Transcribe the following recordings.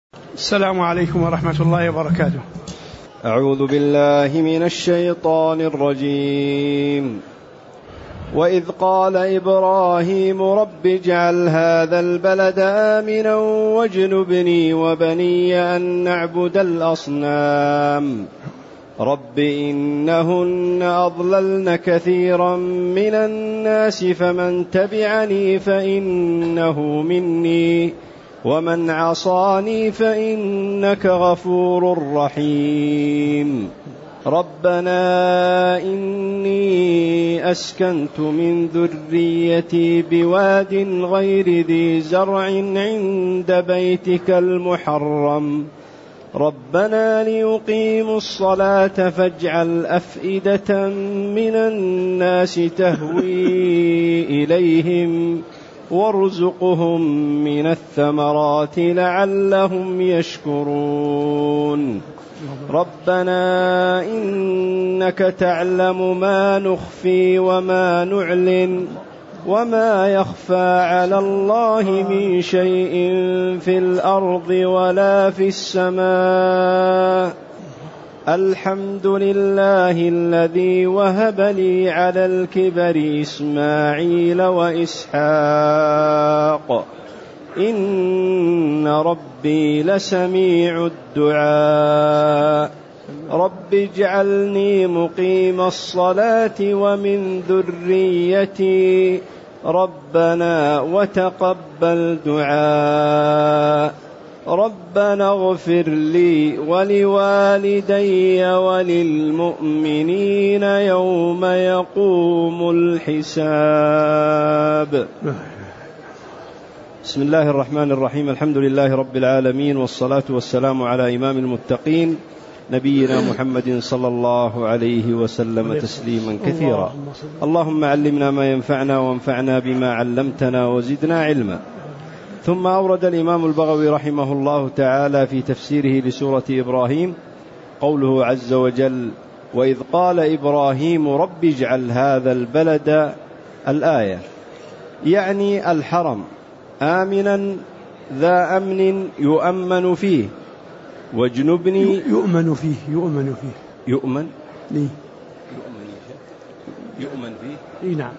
السلام عليكم ورحمة الله وبركاته. أعوذ بالله من الشيطان الرجيم. وإذ قال إبراهيم رب اجعل هذا البلد آمنا واجنبني وبني أن نعبد الأصنام رب إنهن أضللن كثيرا من الناس فمن تبعني فإنه مني ومن عصاني فإنك غفور رحيم. ربنا إني أسكنت من ذريتي بواد غير ذي زرع عند بيتك المحرم ربنا ليقيموا الصلاة فاجعل أفئدة من الناس تهوي إليهم وارزقهم من الثمرات لعلهم يشكرون. ربنا إنك تعلم ما نخفي وما نعلن وما يخفى على الله من شيء في الأرض ولا في السماء. الحمد لله الذي وهب لي على الكبر إسماعيل وإسحاق إن ربي لسميع الدعاء. رب اجعلني مقيم الصلاة ومن ذريتي ربنا وتقبل دعاء. ربنا اغفر لي ولوالدي وللمؤمنين يوم يقوم الحساب. بسم الله الرحمن الرحيم. الحمد لله رب العالمين، والصلاة والسلام على إمام المتقين نبينا محمد صلى الله عليه وسلم تسليما كثيرا. اللهم علمنا ما ينفعنا وانفعنا بما علمتنا وزدنا علما. ثم أورد الإمام البغوي رحمه الله تعالى في تفسيره لسورة إبراهيم قوله عز وجل: وإذ قال إبراهيم رب اجعل هذا البلد، الآية، يعني الحرم آمنا ذا أمن يؤمن فيه واجنبني يؤمن فيه نعم،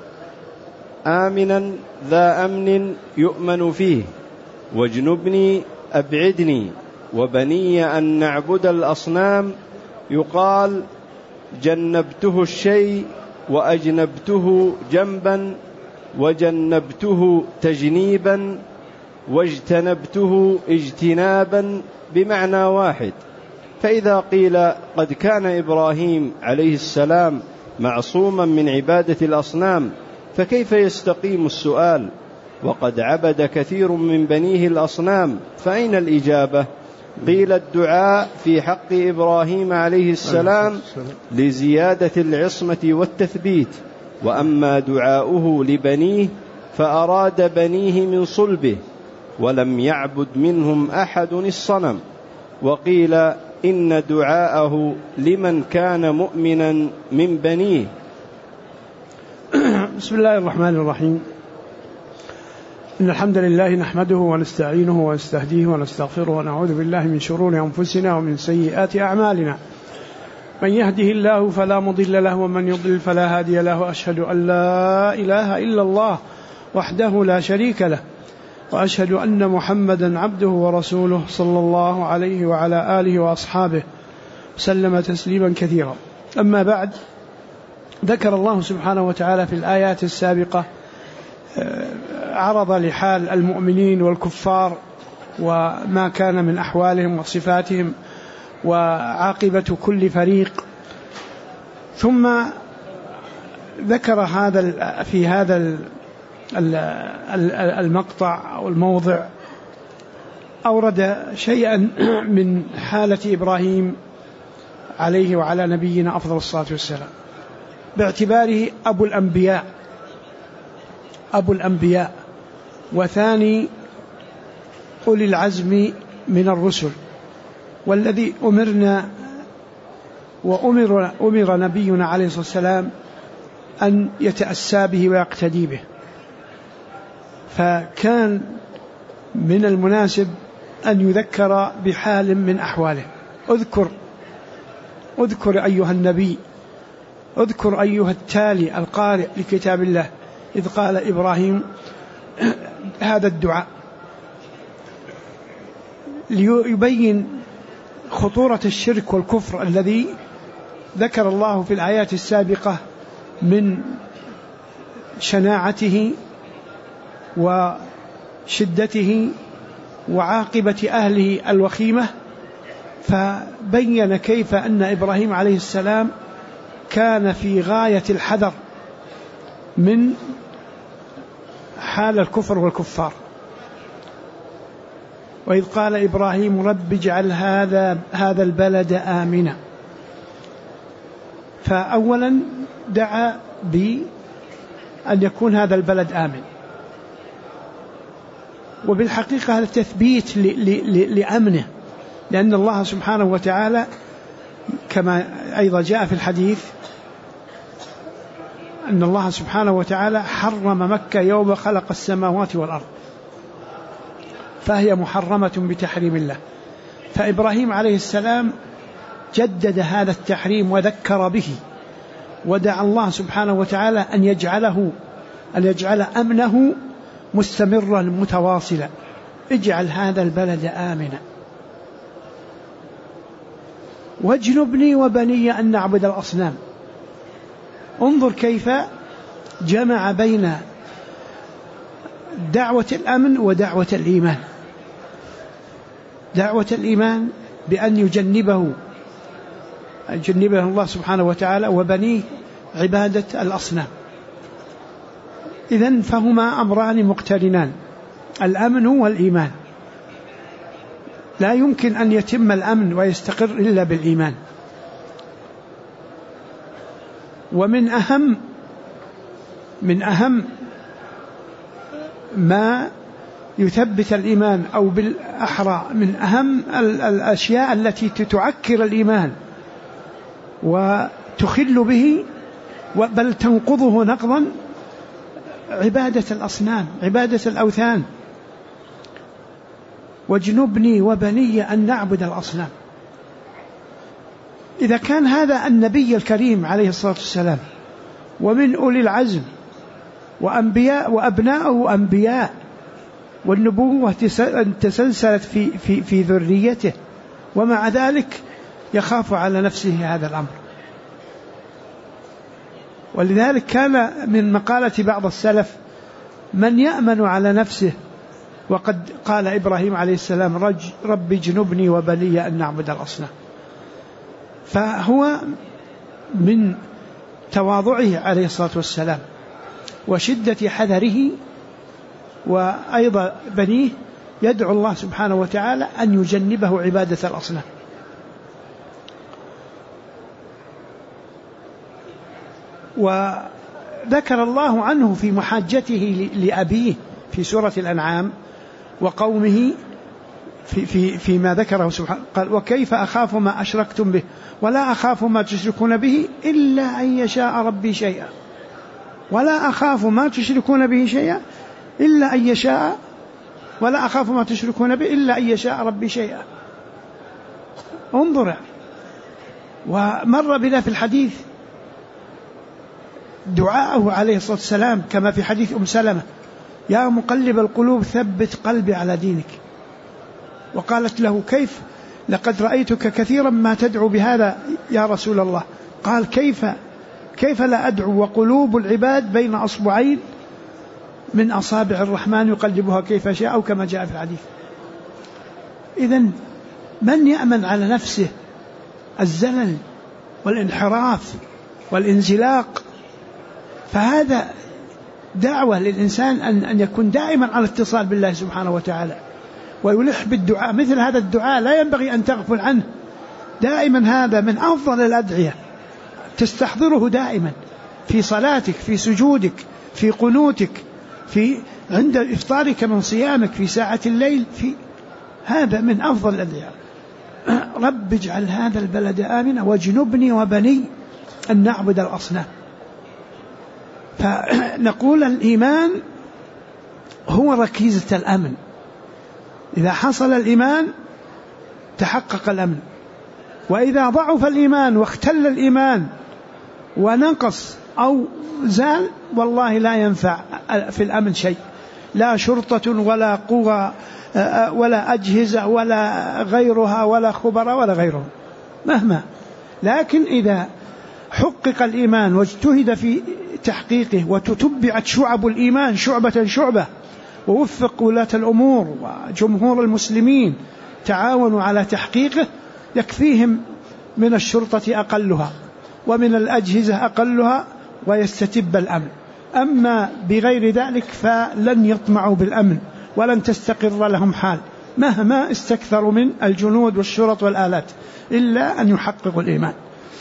آمنا ذا أمن يؤمن فيه واجنبني أبعدني وبني أن نعبد الأصنام. يقال جنبته الشيء وأجنبته جنبا وجنبته تجنيبا واجتنبته اجتنابا بمعنى واحد. فإذا قيل قد كان إبراهيم عليه السلام معصوما من عبادة الأصنام فكيف يستقيم السؤال وقد عبد كثير من بنيه الأصنام؟ فأين الإجابة؟ قيل الدعاء في حق إبراهيم عليه السلام لزيادة العصمة والتثبيت، وأما دعاؤه لبنيه فأراد بنيه من صلبه ولم يعبد منهم أحد الصنم. وقيل إن دعاءه لمن كان مؤمنا من بنيه. بسم الله الرحمن الرحيم. إن الحمد لله نحمده ونستعينه ونستهديه ونستغفره ونعوذ بالله من شرور أنفسنا ومن سيئات أعمالنا. من يهده الله فلا مضل له ومن يضلل فلا هادي له. وأشهد أن لا إله إلا الله وحده لا شريك له، وأشهد أن محمدا عبده ورسوله صلى الله عليه وعلى آله وأصحابه سلم تسليما كثيرا. أما بعد، ذكر الله سبحانه وتعالى في الآيات السابقة عرض لحال المؤمنين والكفار وما كان من أحوالهم وصفاتهم وعاقبة كل فريق، ثم ذكر في هذا المقطع أو الموضع أورد شيئا من حالة إبراهيم عليه وعلى نبينا أفضل الصلاة والسلام باعتباره أبو الأنبياء وثاني أولي العزم من الرسل، والذي أمر نبينا عليه الصلاة والسلام أن يتأسى به ويقتدي به. فكان من المناسب أن يذكر بحال من أحواله. اذكر أيها النبي، اذكر أيها التالي القارئ لكتاب الله، إذ قال إبراهيم هذا الدعاء ليبين خطورة الشرك والكفر الذي ذكر الله في الآيات السابقة من شناعته وشدته وعاقبة أهله الوخيمة، فبين كيف أن إبراهيم عليه السلام كان في غاية الحذر من حال الكفر والكفار. وإذ قال إبراهيم رب اجعل هذا البلد آمنا، فأولا دعا بأن يكون هذا البلد آمن، وبالحقيقة هذا تثبيت لأمنه، لأن الله سبحانه وتعالى كما أيضا جاء في الحديث أن الله سبحانه وتعالى حرم مكة يوم خلق السماوات والأرض، فهي محرمة بتحريم الله. فإبراهيم عليه السلام جدد هذا التحريم وذكر به، ودعا الله سبحانه وتعالى أن يجعل أمنه مستمرا متواصلا. اجعل هذا البلد آمنا واجنبني وبني أن نعبد الأصنام. انظر كيف جمع بين دعوة الأمن ودعوة الإيمان. دعوة الإيمان بأن يجنبه الله سبحانه وتعالى وبنيه عبادة الأصنام. إذن فهما أمران مقترنان، الأمن والإيمان. لا يمكن أن يتم الأمن ويستقر إلا بالإيمان. ومن أهم ما يثبت الإيمان، أو بالأحرى من أهم الأشياء التي تعكر الإيمان وتخل به بل تنقضه نقضا، عبادة الأصنام، عبادة الأوثان. واجنبني وبني أن نعبد الأصنام. إذا كان هذا النبي الكريم عليه الصلاة والسلام ومن أولي العزم وأنبياء وأبناءه أنبياء، والنبوة تسلسلت في ذريته، ومع ذلك يخاف على نفسه هذا الأمر. ولذلك كان من مقالة بعض السلف من يأمن على نفسه، وقد قال إبراهيم عليه السلام رب اجنبني وبني أن نعبد الأصنام. فهو من تواضعه عليه الصلاة والسلام وشدة حذره، وأيضا بنيه يدعو الله سبحانه وتعالى أن يجنبه عبادة الأصنام. وذكر الله عنه في محاجته لأبيه في سورة الأنعام وقومه فيما ذكره سبحانه، قال وكيف أخاف ما أشركتم به ولا أخاف ما تشركون به إلا أن يشاء ربي شيئا، ولا أخاف ما تشركون به شيئا إلا أن يشاء، ولا أخاف ما تشركون به إلا أن يشاء ربي شيئا. انظر، ومر بنا في الحديث دعاءه عليه الصلاة والسلام كما في حديث أم سلمة يا مقلب القلوب ثبت قلبي على دينك. وقالت له كيف لقد رأيتك كثيرا ما تدعو بهذا يا رسول الله. قال كيف لا أدعو وقلوب العباد بين أصبعين من أصابع الرحمن يقلبها كيف شاء، أو كما جاء في الحديث. إذن من يأمن على نفسه الزلل والانحراف والانزلاق؟ فهذا دعوة للإنسان أن يكون دائما على اتصال بالله سبحانه وتعالى، ويلح بالدعاء. مثل هذا الدعاء لا ينبغي أن تغفل عنه دائما، هذا من أفضل الأدعية، تستحضره دائما في صلاتك، في سجودك، في قنوتك، عند إفطارك من صيامك، في ساعة الليل، هذا من أفضل الأدعية. رب اجعل هذا البلد آمنا واجنبني وبني أن نعبد الأصنام. فنقول الإيمان هو ركيزة الأمن، إذا حصل الإيمان تحقق الأمن، وإذا ضعف الإيمان واختل الإيمان ونقص أو زال والله لا ينفع في الأمن شيء، لا شرطة ولا قوة ولا أجهزة ولا غيرها ولا خبراء ولا غيرهم مهما. لكن إذا حقق الإيمان واجتهد في تحقيقه وتتبعت شعب الإيمان شعبة شعبة، ووفق ولاة الأمور وجمهور المسلمين تعاونوا على تحقيقه، يكفيهم من الشرطة أقلها ومن الأجهزة أقلها ويستتب الأمن. أما بغير ذلك فلن يطمعوا بالأمن ولن تستقر لهم حال مهما استكثروا من الجنود والشرط والآلات إلا أن يحققوا الإيمان.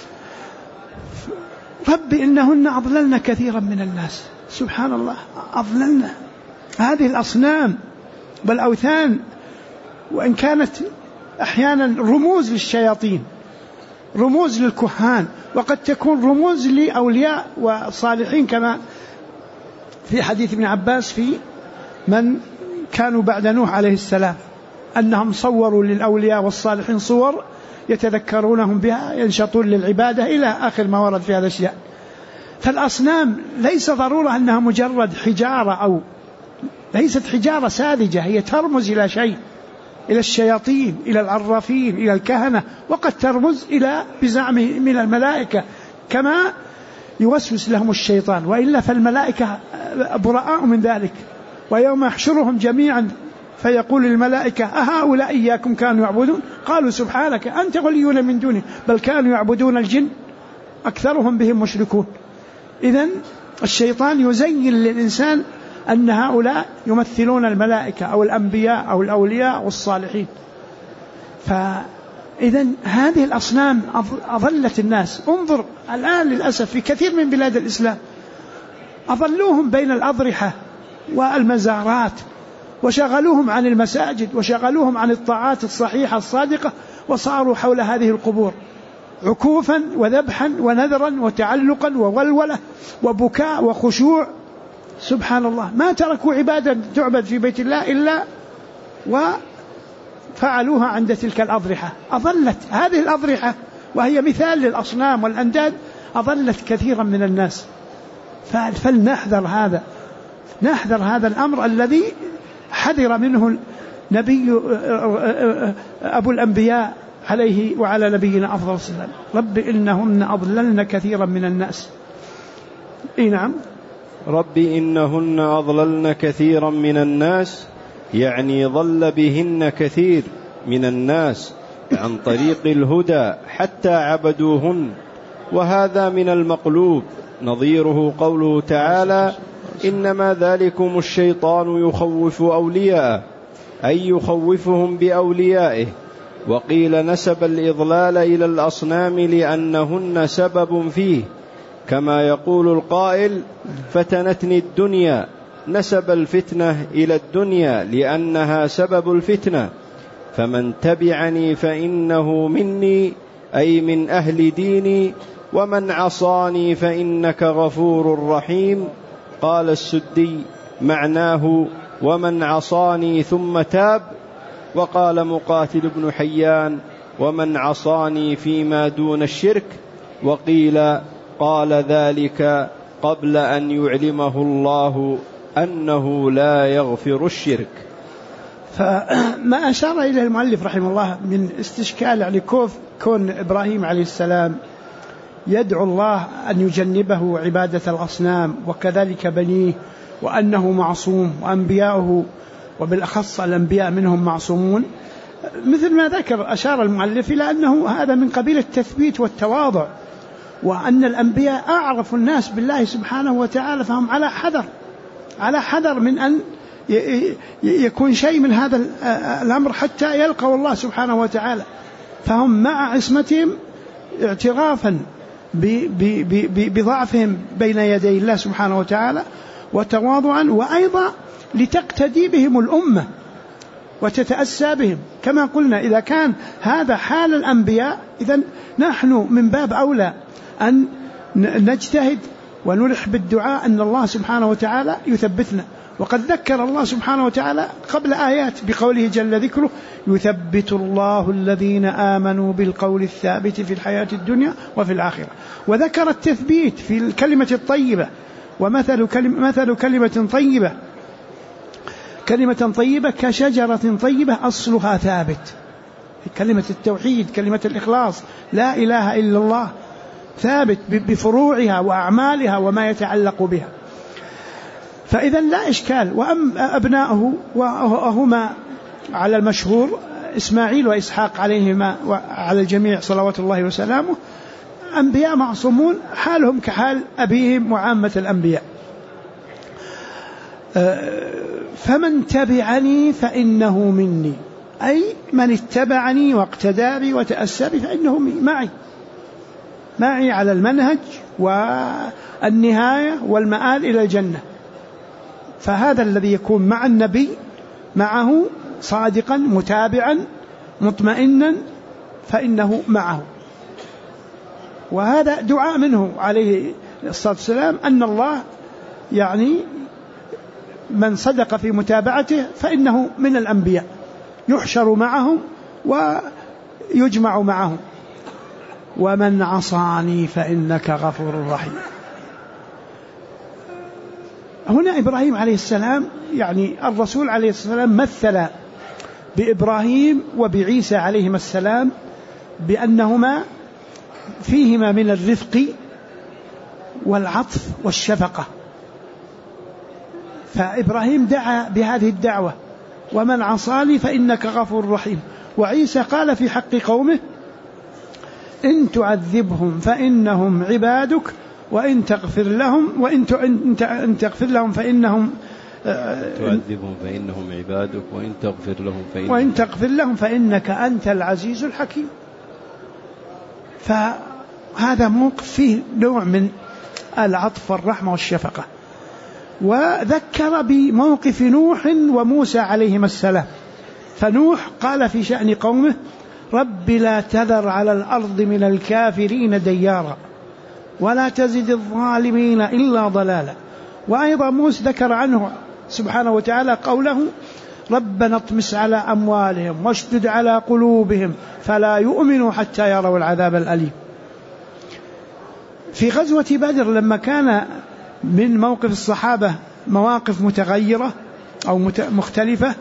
رب إنهن أضللن كثيرا من الناس. سبحان الله، أضللن هذه الأصنام والأوثان، وإن كانت أحيانا رموز للشياطين، رموز للكهان، وقد تكون رموز لأولياء وصالحين، كما في حديث ابن عباس في من كانوا بعد نوح عليه السلام أنهم صوروا للأولياء والصالحين صور يتذكرونهم بها ينشطون للعبادة إلى آخر ما ورد في هذا الشيء. فالأصنام ليس ضرورة أنها مجرد حجارة، أو ليست حجارة ساذجة، هي ترمز إلى شيء، إلى الشياطين، إلى العرافين، إلى الكهنة، وقد ترمز إلى بزعمه من الملائكة كما يوسوس لهم الشيطان، وإلا فالملائكة براء من ذلك. ويوم يحشرهم جميعا فيقول الملائكة أهؤلاء إياكم كانوا يعبدون؟ قالوا سبحانك أنت ولينا من دونه بل كانوا يعبدون الجن أكثرهم بهم مشركون. إذن الشيطان يزين للإنسان أن هؤلاء يمثلون الملائكة أو الأنبياء أو الأولياء والصالحين. فإذن هذه الأصنام أضلت الناس. انظر الآن للأسف في كثير من بلاد الإسلام أضلوهم بين الأضرحة والمزارات، وشغلوهم عن المساجد، وشغلوهم عن الطاعات الصحيحة الصادقة، وصاروا حول هذه القبور عكوفا وذبحا ونذرا وتعلقا وولولة وبكاء وخشوع. سبحان الله، ما تركوا عبادة تعبد في بيت الله إلا وفعلوها عند تلك الأضرحة. أضلت هذه الأضرحة، وهي مثال للأصنام والأنداد، أضلت كثيرا من الناس. فلنحذر هذا، نحذر هذا الأمر الذي حذر منه نبي أبو الأنبياء عليه وعلى نبينا أفضل السلام. رب إنهن أضللن كثيرا من الناس. نعم، رب إنهن أضللن كثيرا من الناس، يعني ضل بهن كثير من الناس عن طريق الهدى حتى عبدوهن، وهذا من المقلوب. نظيره قوله تعالى إنما ذلكم الشيطان يخوف أولياءه، أي يخوفهم بأوليائه. وقيل نسب الإضلال إلى الأصنام لأنهن سبب فيه، كما يقول القائل فتنتني الدنيا، نسب الفتنة إلى الدنيا لأنها سبب الفتنة. فمن تبعني فإنه مني، أي من أهل ديني، ومن عصاني فإنك غفور رحيم. قال السدي معناه ومن عصاني ثم تاب. وقال مقاتل بن حيان ومن عصاني فيما دون الشرك. وقيل قال ذلك قبل أن يعلمه الله أنه لا يغفر الشرك. فما أشار إليه المؤلف رحمه الله من استشكال يعني كون إبراهيم عليه السلام يدعو الله أن يجنبه عبادة الأصنام، وكذلك بنيه، وأنه معصوم، وأنبياؤه وبالأخص الأنبياء منهم معصومون، مثل ما ذكر أشار المؤلف إلى أنه هذا من قبيل التثبيت والتواضع، وأن الأنبياء أعرف الناس بالله سبحانه وتعالى، فهم على حذر من أن يكون شيء من هذا الأمر حتى يلقوا الله سبحانه وتعالى. فهم مع عصمتهم اعترافا بضعفهم بين يدي الله سبحانه وتعالى وتواضعا، وأيضا لتقتدي بهم الأمة وتتأسى بهم. كما قلنا إذا كان هذا حال الأنبياء، إذن نحن من باب أولى أن نجتهد ونلح بالدعاء أن الله سبحانه وتعالى يثبتنا. وقد ذكر الله سبحانه وتعالى قبل آيات بقوله جل ذكره: يثبت الله الذين آمنوا بالقول الثابت في الحياة الدنيا وفي الآخرة. وذكر التثبيت في الكلمة الطيبة: ومثل كلمة طيبة كشجرة طيبة أصلها ثابت. كلمة التوحيد، كلمة الإخلاص، لا إله إلا الله، ثابت بفروعها وأعمالها وما يتعلق بها. فإذا لا إشكال. وأبناؤه وهما على المشهور إسماعيل وإسحاق عليهما وعلى الجميع صلوات الله وسلامه أنبياء معصومون، حالهم كحال أبيهم وعامة الأنبياء. فمن تبعني فإنه مني، أي من اتبعني واقتدى بي وتأسى بي فإنه معي على المنهج والنهاية والمآل إلى الجنة. فهذا الذي يكون مع النبي معه صادقا متابعا مطمئنا فإنه معه. وهذا دعاء منه عليه الصلاة والسلام أن الله يعني من صدق في متابعته فإنه من الأنبياء، يحشر معهم ويجمع معهم. ومن عصاني فإنك غفور رحيم. هنا إبراهيم عليه السلام، يعني الرسول عليه السلام مثل بإبراهيم وبعيسى عليهما السلام بأنهما فيهما من الرفق والعطف والشفقة. فإبراهيم دعا بهذه الدعوة: ومن عصاني فإنك غفور رحيم. وعيسى قال في حق قومه: إن تعذبهم فإنهم عبادك وإن تغفر لهم إن تغفر لهم فإنهم تعذبهم فإنهم عبادك وإن تغفر لهم فإنك أنت العزيز الحكيم. فهذا موقف فيه نوع من العطف والرحمة والشفقة. وذكر بموقف نوح وموسى عليهما السلام. فنوح قال في شأن قومه: رب لا تذر على الأرض من الكافرين ديارا ولا تزد الظالمين إلا ضلالا. وأيضا موسى ذكر عنه سبحانه وتعالى قوله: ربنا اطمس على أموالهم واشدد على قلوبهم فلا يؤمنوا حتى يروا العذاب الأليم. في غزوة بدر لما كان من موقف الصحابة مواقف متغيرة أو مختلفة،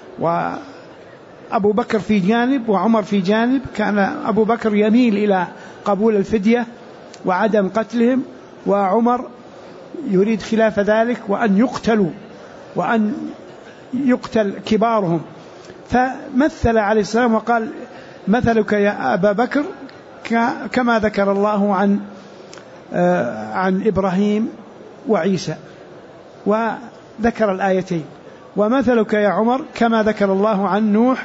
وأبو بكر في جانب وعمر في جانب، كان أبو بكر يميل إلى قبول الفدية وعدم قتلهم، وعمر يريد خلاف ذلك وأن يقتلوا وأن يقتل كبارهم. فمثل عليه السلام وقال: مثلك يا أبا بكر كما ذكر الله عن إبراهيم وعيسى، وذكر الآيتين. ومثلك يا عمر كما ذكر الله عن نوح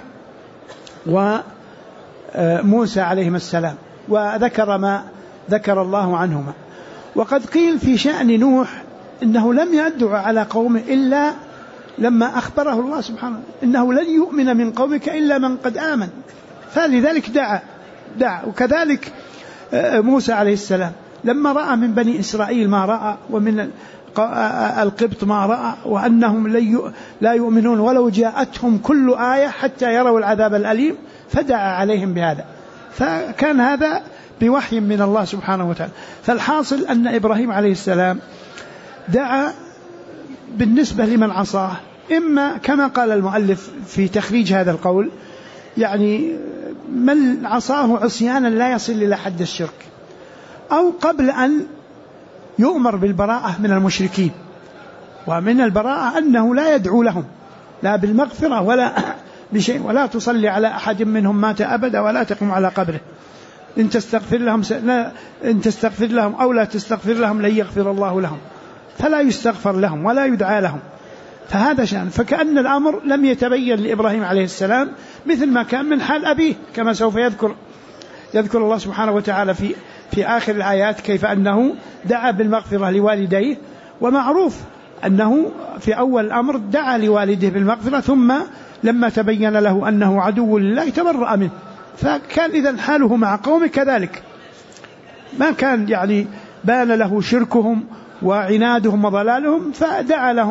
وموسى عليهما السلام، وذكر ما ذكر الله عنهما. وقد قيل في شأن نوح إنه لم يدعو على قومه إلا لما أخبره الله سبحانه إنه لن يؤمن من قومك إلا من قد آمن، فلذلك دعا. وكذلك موسى عليه السلام لما رأى من بني إسرائيل ما رأى ومن القبط ما رأى وأنهم لا يؤمنون ولو جاءتهم كل آية حتى يروا العذاب الأليم، فدعا عليهم بهذا. فكان هذا بوحي من الله سبحانه وتعالى. فالحاصل أن إبراهيم عليه السلام دعا بالنسبة لمن عصاه، إما كما قال المؤلف في تخريج هذا القول، يعني من عصاه عصيانا لا يصل إلى حد الشرك، أو قبل أن يؤمر بالبراءة من المشركين. ومن البراءة أنه لا يدعو لهم لا بالمغفرة ولا بشيء، ولا تصلي على أحد منهم مات أبدا ولا تقم على قبره، إن تستغفر لهم أو لا تستغفر لهم لن يغفر الله لهم، فلا يستغفر لهم ولا يدعى لهم. فهذا شأن. فكأن الأمر لم يتبين لإبراهيم عليه السلام مثل ما كان من حال أبيه، كما سوف يذكر الله سبحانه وتعالى في آخر الآيات كيف أنه دعا بالمغفرة لوالديه. ومعروف أنه في أول الأمر دعا لوالده بالمغفرة، ثم لما تبين له أنه عدو لله تبرأ منه. فكان إذن حاله مع قومه كذلك، ما كان يعني بان له شركهم وعنادهم وضلالهم، فدعا لهم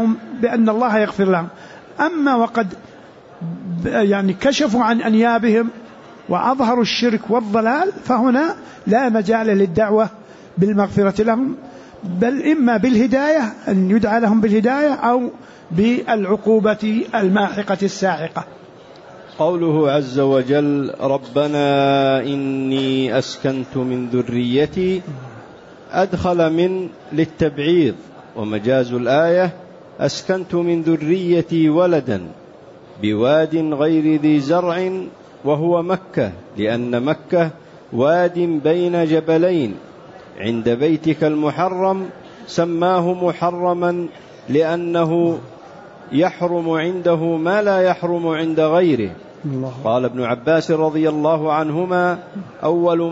بأن الله يغفر لهم. أما وقد يعني كشفوا عن أنيابهم وأظهروا الشرك والضلال فهنا لا مجال للدعوة بالمغفرة لهم، بل إما بالهداية أن يدعى لهم بالهداية أو بالعقوبة الماحقة الساحقة. قوله عز وجل ربنا إني أسكنت من ذريتي أدخل من للتبعيض، ومجاز الآية أسكنت من ذريتي ولدا بواد غير ذي زرع وهو مكة، لأن مكة واد بين جبلين عند بيتك المحرم، سماه محرما لأنه يحرم عنده ما لا يحرم عند غيره. قال ابن عباس رضي الله عنهما أول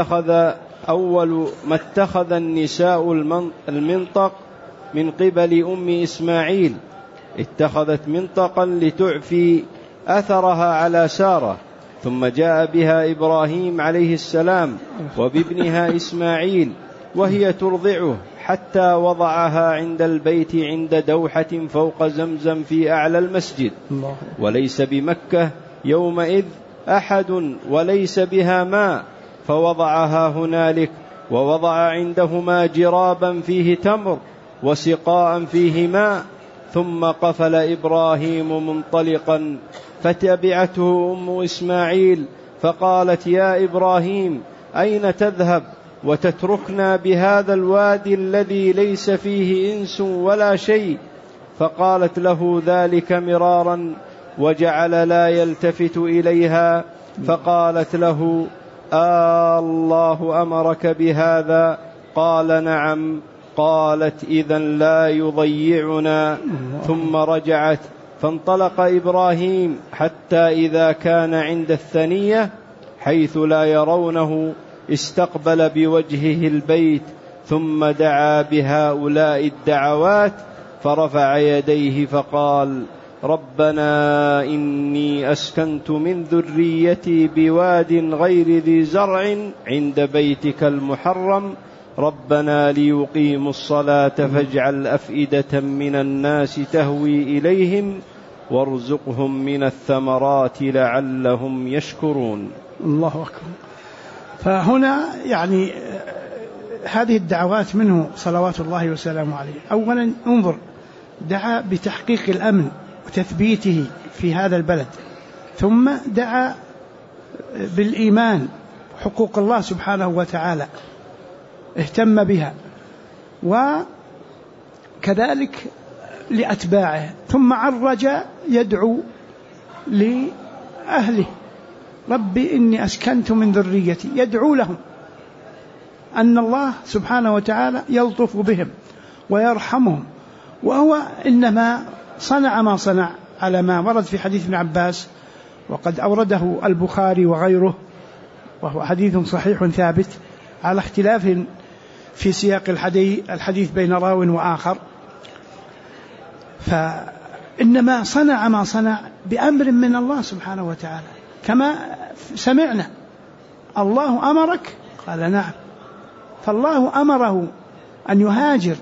ما اتخذ النساء المنطق من قبل أم إسماعيل، اتخذت منطقا لتعفي أثرها على سارة، ثم جاء بها إبراهيم عليه السلام وبابنها إسماعيل وهي ترضعه حتى وضعها عند البيت عند دوحة فوق زمزم في أعلى المسجد، وليس بمكة يومئذ أحد وليس بها ماء، فوضعها هنالك، ووضع عندهما جرابا فيه تمر وسقاء فيه ماء، ثم قفل إبراهيم منطلقا، فتبعته أم إسماعيل فقالت يا إبراهيم أين تذهب وتتركنا بهذا الوادي الذي ليس فيه إنس ولا شيء؟ فقالت له ذلك مرارا وجعل لا يلتفت إليها، فقالت له الله أمرك بهذا؟ قال نعم. قالت إذن لا يضيعنا. ثم رجعت، فانطلق إبراهيم حتى إذا كان عند الثنية حيث لا يرونه استقبل بوجهه البيت، ثم دعا بهؤلاء الدعوات، فرفع يديه فقال ربنا إني أسكنت من ذريتي بواد غير ذي زرع عند بيتك المحرم، ربنا ليقيموا الصلاة فاجعل أفئدة من الناس تهوي إليهم وارزقهم من الثمرات لعلهم يشكرون. الله أكبر. فهنا يعني هذه الدعوات منه صلوات الله وسلامه عليه. أولا انظر، دعا بتحقيق الأمن وتثبيته في هذا البلد، ثم دعا بالإيمان، حقوق الله سبحانه وتعالى اهتم بها، وكذلك لأتباعه، ثم عرج يدعو لأهله ربي إني أسكنت من ذريتي، يدعو لهم أن الله سبحانه وتعالى يلطف بهم ويرحمهم، وهو إنما صنع ما صنع على ما ورد في حديث ابن عباس، وقد أورده البخاري وغيره، وهو حديث صحيح ثابت على اختلاف في سياق الحديث بين راو وآخر. فإنما صنع ما صنع بأمر من الله سبحانه وتعالى، كما سمعنا الله أمرك؟ قال نعم. فالله أمره أن يهاجر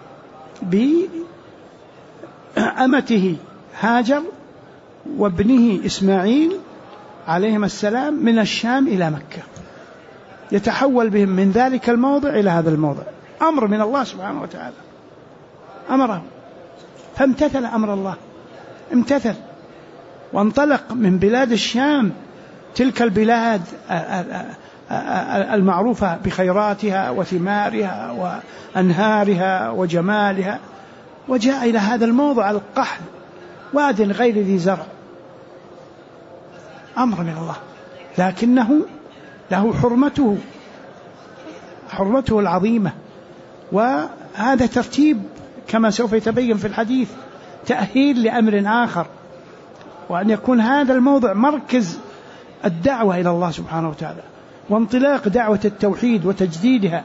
بأمته هاجر وابنه إسماعيل عليهما السلام من الشام إلى مكة، يتحول بهم من ذلك الموضع إلى هذا الموضع، أمر من الله سبحانه وتعالى، أمره فامتثل أمر الله، امتثل وانطلق من بلاد الشام، تلك البلاد المعروفة بخيراتها وثمارها وأنهارها وجمالها، وجاء إلى هذا الموضع القحل، واد غير ذي زرع، أمر من الله، لكنه له حرمته العظيمة. وهذا ترتيب كما سوف يتبين في الحديث، تأهيل لأمر آخر، وأن يكون هذا الموضع مركز الدعوة إلى الله سبحانه وتعالى، وانطلاق دعوة التوحيد وتجديدها.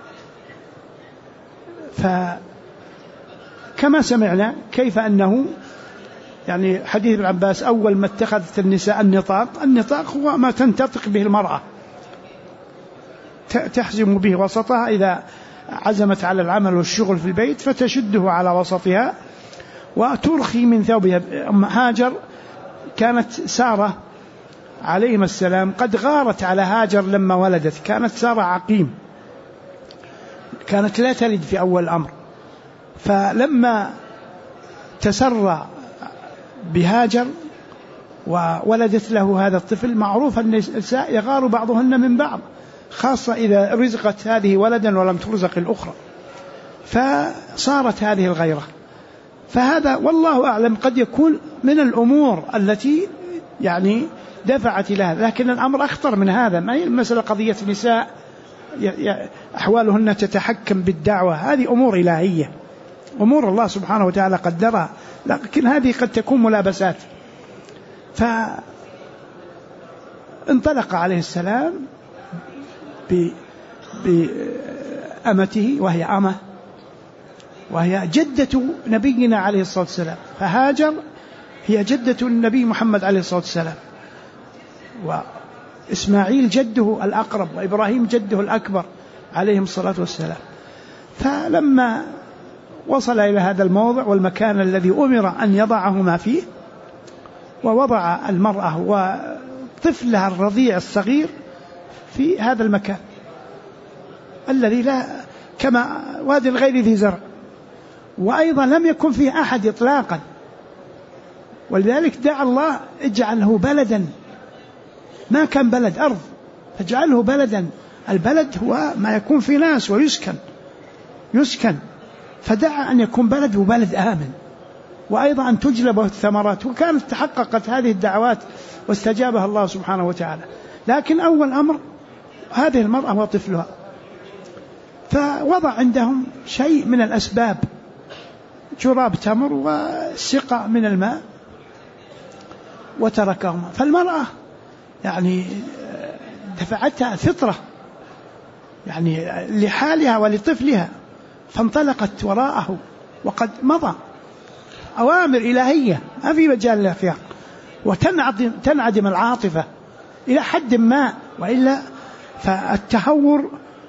فكما سمعنا كيف أنه يعني حديث ابن عباس أول ما اتخذت النساء النطاق هو ما تنتطق به المرأة، تحزم به وسطها إذا عزمت على العمل والشغل في البيت فتشده على وسطها، وترخي من ثوبها. أم هاجر كانت سارة عليهم السلام قد غارت على هاجر لما ولدت، كانت سارة عقيم، كانت لا تلد في أول الأمر، فلما تسرى بهاجر وولدت له هذا الطفل، معروف أن النساء يغار بعضهن من بعض، خاصة إذا رزقت هذه ولدا ولم ترزق الأخرى، فصارت هذه الغيرة. فهذا والله أعلم قد يكون من الأمور التي يعني دفعت إلى هذا، لكن الأمر أخطر من هذا. ما هي المسألة قضية نساء أحوالهن تتحكم بالدعوة، هذه أمور إلهية، أمور الله سبحانه وتعالى قدرها، لكن هذه قد تكون ملابسات. فانطلق عليه السلام بأمته، وهي جدة نبينا عليه الصلاة والسلام، فهاجر هي جدة النبي محمد عليه الصلاة والسلام، وإسماعيل جده الأقرب، وإبراهيم جده الأكبر عليهم الصلاة والسلام. فلما وصل إلى هذا الموضع والمكان الذي أمر أن يضعهما فيه، ووضع المرأة وطفلها الرضيع الصغير في هذا المكان الذي لا كما وادي غير ذي زرع، وأيضا لم يكن فيه أحد إطلاقا، ولذلك دعا الله اجعله بلدا، ما كان بلد أرض فاجعله بلدا. البلد هو ما يكون فيه ناس ويسكن، فدعا أن يكون بلد وبلد آمن، وأيضا أن تجلبه الثمرات، وكانت تحققت هذه الدعوات واستجابها الله سبحانه وتعالى. لكن أول أمر هذه المرأة وطفلها، فوضع عندهم شيء من الأسباب، جراب تمر وسقاء من الماء، وتركهما. فالمرأة يعني دفعتها فطرة يعني لحالها ولطفلها، فانطلقت وراءه، وقد مضى أوامر إلهية ما في مجال للخيار، وتنعدم العاطفة إلى حد ما، وإلا فالتهور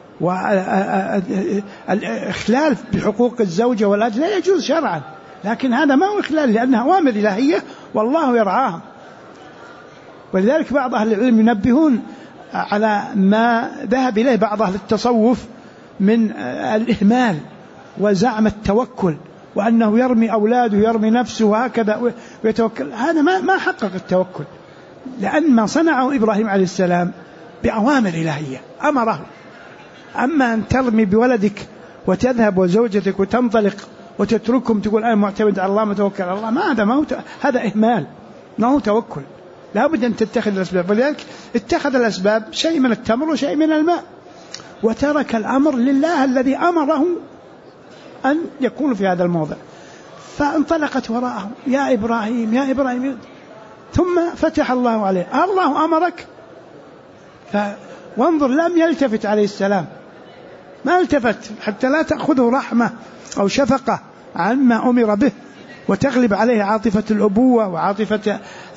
والإخلال بحقوق الزوجة والأولاد لا يجوز شرعا، لكن هذا ما هو إخلال لأنها أوامر إلهية والله يرعاها. ولذلك بعض أهل العلم ينبهون على ما ذهب إليه بعض أهل التصوف من الإهمال وزعم التوكل، وأنه يرمي أولاده يرمي نفسه وهكذا ويتوكل. هذا ما حقق التوكل، لأن ما صنعه إبراهيم عليه السلام بأوامر إلهية أمره. أما أن ترمي بولدك وتذهب وزوجتك وتنطلق وتتركهم تقول أنا معتمد على الله متوكل على الله، ما هذا إهمال، ما هو توكل. لا بد أن تتخذ الأسباب، ولذلك اتخذ الأسباب، شيء من التمر وشيء من الماء، وترك الأمر لله الذي أمره أن يكون في هذا الموضع. فانطلقت وراءه يا إبراهيم يا إبراهيم، ثم فتح الله عليه. الله أمرك، وانظر لم يلتفت عليه السلام، ما التفت حتى لا تأخذه رحمة أو شفقة عما أمر به وتغلب عليه عاطفة الأبوة وعاطفة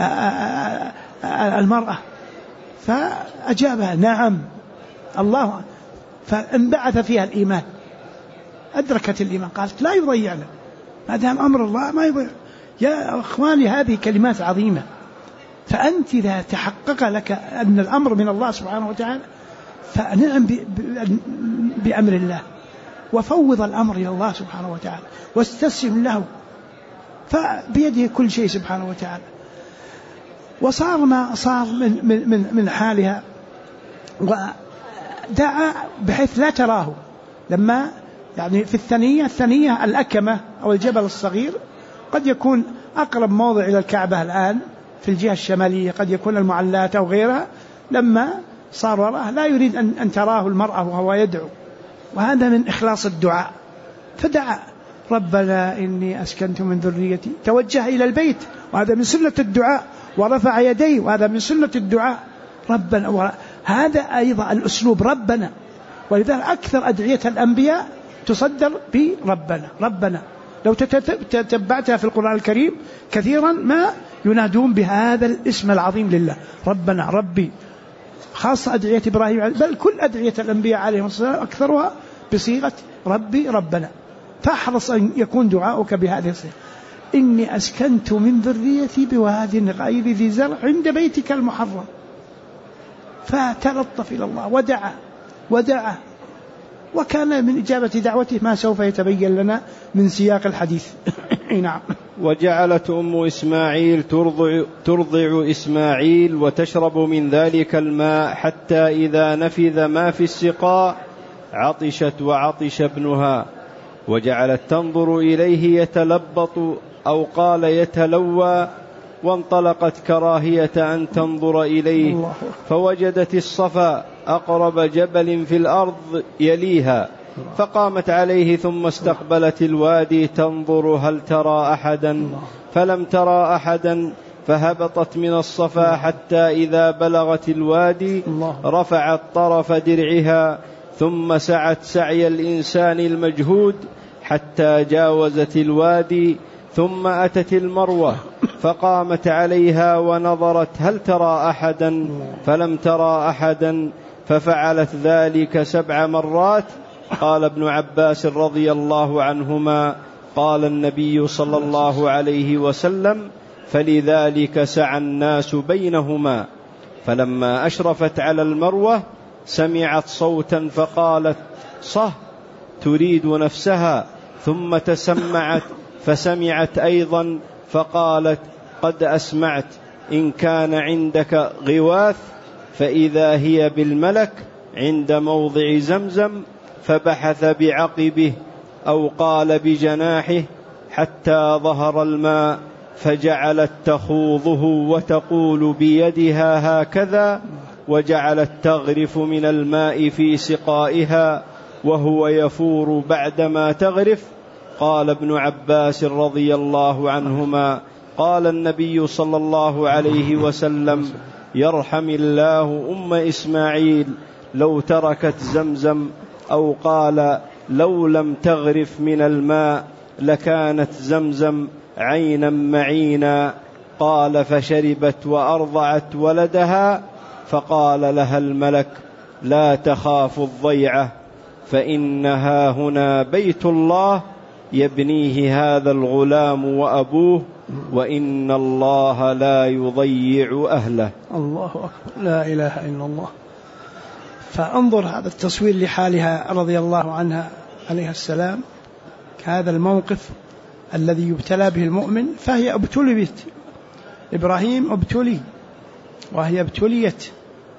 المرأة. فأجابها نعم الله، فانبعث فيها الإيمان، أدركت الإيمان، قالت لا يضيعنا ما دام أمر الله ما يضيع. يا أخواني هذه كلمات عظيمة، فأنت إذا تحقق لك أن الأمر من الله سبحانه وتعالى فنعم بأمر الله، وفوض الأمر إلى الله سبحانه وتعالى واستسلم له، فبيده كل شيء سبحانه وتعالى. وصار ما صار من حالها، ودعا بحيث لا تراه. لما يعني في الثنية الأكمة أو الجبل الصغير قد يكون أقرب موضع إلى الكعبة الآن في الجهة الشمالية، قد يكون المعلات أو غيرها. لما صار وراءه لا يريد أن تراه المرأة وهو يدعو، وهذا من إخلاص الدعاء. فدعا ربنا إني أسكنت من ذريتي، توجه إلى البيت، وهذا من سنة الدعاء، ورفع يديه، وهذا من سنة الدعاء ربنا. هذا أيضا الأسلوب ربنا، ولذلك أكثر أدعية الأنبياء تصدر بربنا. ربنا لو تتبعتها في القرآن الكريم كثيرا ما ينادون بهذا الاسم العظيم لله، ربنا ربي، خاصة أدعية إبراهيم، بل كل أدعية الأنبياء عليهم الصلاة أكثرها بصيغة ربي ربنا. فاحرص أن يكون دعاؤك بهذه الصيغة. إني أسكنت من ذريتي بواد غير ذي زرع عند بيتك المحرم. فتلطف إلى الله ودعا وكان من إجابة دعوته ما سوف يتبين لنا من سياق الحديث. نعم. وجعلت أم إسماعيل ترضع إسماعيل وتشرب من ذلك الماء حتى إذا نفذ ما في السقاء عطشت وعطش ابنها، وجعلت تنظر إليه يتلبط أو قال يتلوى، وانطلقت كراهية أن تنظر إليه، فوجدت الصفا أقرب جبل في الأرض يليها، فقامت عليه ثم استقبلت الوادي تنظر هل ترى أحدا، فلم ترى أحدا، فهبطت من الصفا حتى إذا بلغت الوادي رفعت طرف درعها، ثم سعت سعي الإنسان المجهود حتى جاوزت الوادي، ثم أتت المروة فقامت عليها ونظرت هل ترى أحدا، فلم ترى أحدا، ففعلت ذلك 7 مرات. قال ابن عباس رضي الله عنهما: قال النبي صلى الله عليه وسلم: فلذلك سعى الناس بينهما. فلما أشرفت على المروة سمعت صوتا فقالت: صه، تريد نفسها، ثم تسمعت فسمعت أيضا فقالت: قد أسمعت، إن كان عندك غواث فإذا هي بالملك عند موضع زمزم، فبحث بعقبه أو قال بجناحه حتى ظهر الماء، فجعلت تخوضه وتقول بيدها هكذا، وجعلت تغرف من الماء في سقائها وهو يفور بعدما تغرف. قال ابن عباس رضي الله عنهما: قال النبي صلى الله عليه وسلم: يرحم الله أم إسماعيل لو تركت زمزم، أو قال: لو لم تغرف من الماء لكانت زمزم عينا معينا. قال: فشربت وأرضعت ولدها، فقال لها الملك: لا تخاف الضيعة، فإنها هنا بيت الله يبنيه هذا الغلام وأبوه، وإن الله لا يضيع أهله. الله أكبر، لا إله إلا الله. فانظر هذا التصوير لحالها رضي الله عنها عليه السلام، هذا الموقف الذي يبتلى به المؤمن، فهي ابتليت، إبراهيم ابتلي وهي ابتليت،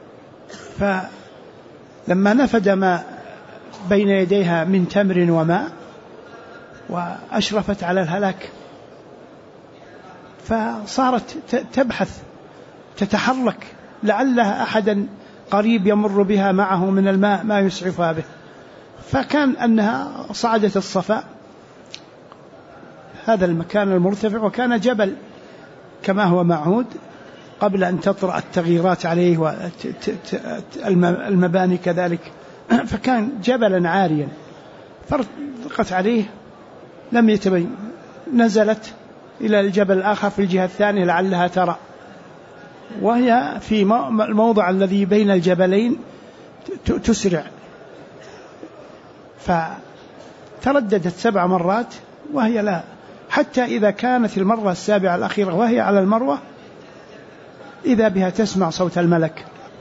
فلما نفد ما بين يديها من تمر وماء وأشرفت على الهلاك، فصارت تبحث تتحرك لعلها أحدا قريب يمر بها معه من الماء ما يسعفها به، فكان أنها صعدت الصفا، هذا المكان المرتفع، وكان جبل كما هو معهود قبل أن تطرأ التغييرات عليه والمباني كذلك، فكان جبلا عاريا، فرقت عليه لم يتبين، نزلت إلى الجبل الآخر في الجهة الثانية لعلها ترى، وهي في الموضع الذي بين الجبلين تسرع، فترددت 7 مرات وهي لا، حتى إذا كانت المرة 7 الأخيرة وهي على المروة إذا بها تسمع صوت الملك،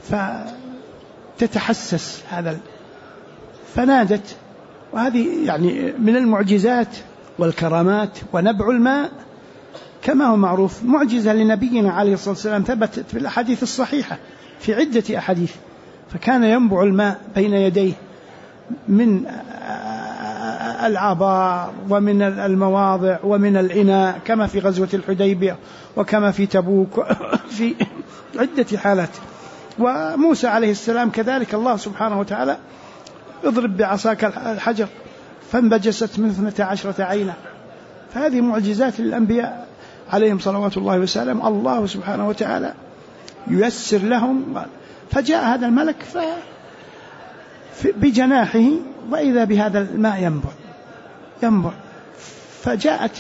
فتتحسس هذا، فنادت. وهذه يعني من المعجزات والكرامات، ونبع الماء كما هو معروف معجزة لنبينا عليه الصلاة والسلام، ثبتت في الأحاديث الصحيحة في عدة أحاديث، فكان ينبع الماء بين يديه من العبار ومن المواضع ومن الإناء، كما في غزوة الحديبية وكما في تبوك في عدة حالات. وموسى عليه السلام كذلك، الله سبحانه وتعالى: اضرب بعصاك الحجر فانبجست من 12 عينا. فهذه معجزات للأنبياء عليهم صلوات الله وسلام، الله سبحانه وتعالى ييسر لهم. فجاء هذا الملك بجناحه وإذا بهذا الماء ينبع، فجاءت